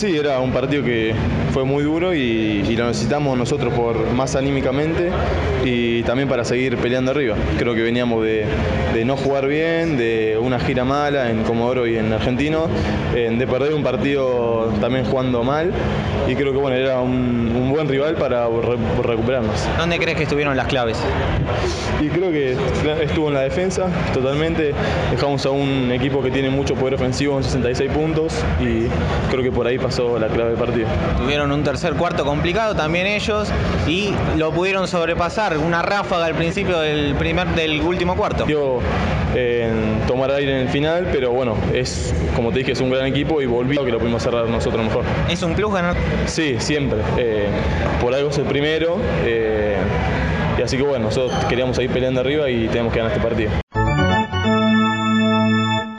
Sí, era un partido que fue muy duro y lo necesitamos nosotros más anímicamente y también para seguir peleando arriba. Creo que veníamos de no jugar bien, de una gira mala en Comodoro y en Argentino, de perder un partido también jugando mal y creo que bueno, era un buen rival para recuperarnos. ¿Dónde crees que estuvieron las claves? Y creo que estuvo en la defensa totalmente. Dejamos a un equipo que tiene mucho poder ofensivo en 66 puntos y creo que por ahí pasó la clave del partido. Tuvieron un tercer cuarto complicado también ellos y lo pudieron sobrepasar, una ráfaga al principio del último cuarto. Dio tomar aire en el final, pero bueno, como te dije, es un gran equipo y volvió que lo pudimos cerrar nosotros mejor. ¿Es un plus ganar? Sí, siempre. Por algo es el primero. Y así que bueno, nosotros queríamos seguir peleando arriba y tenemos que ganar este partido.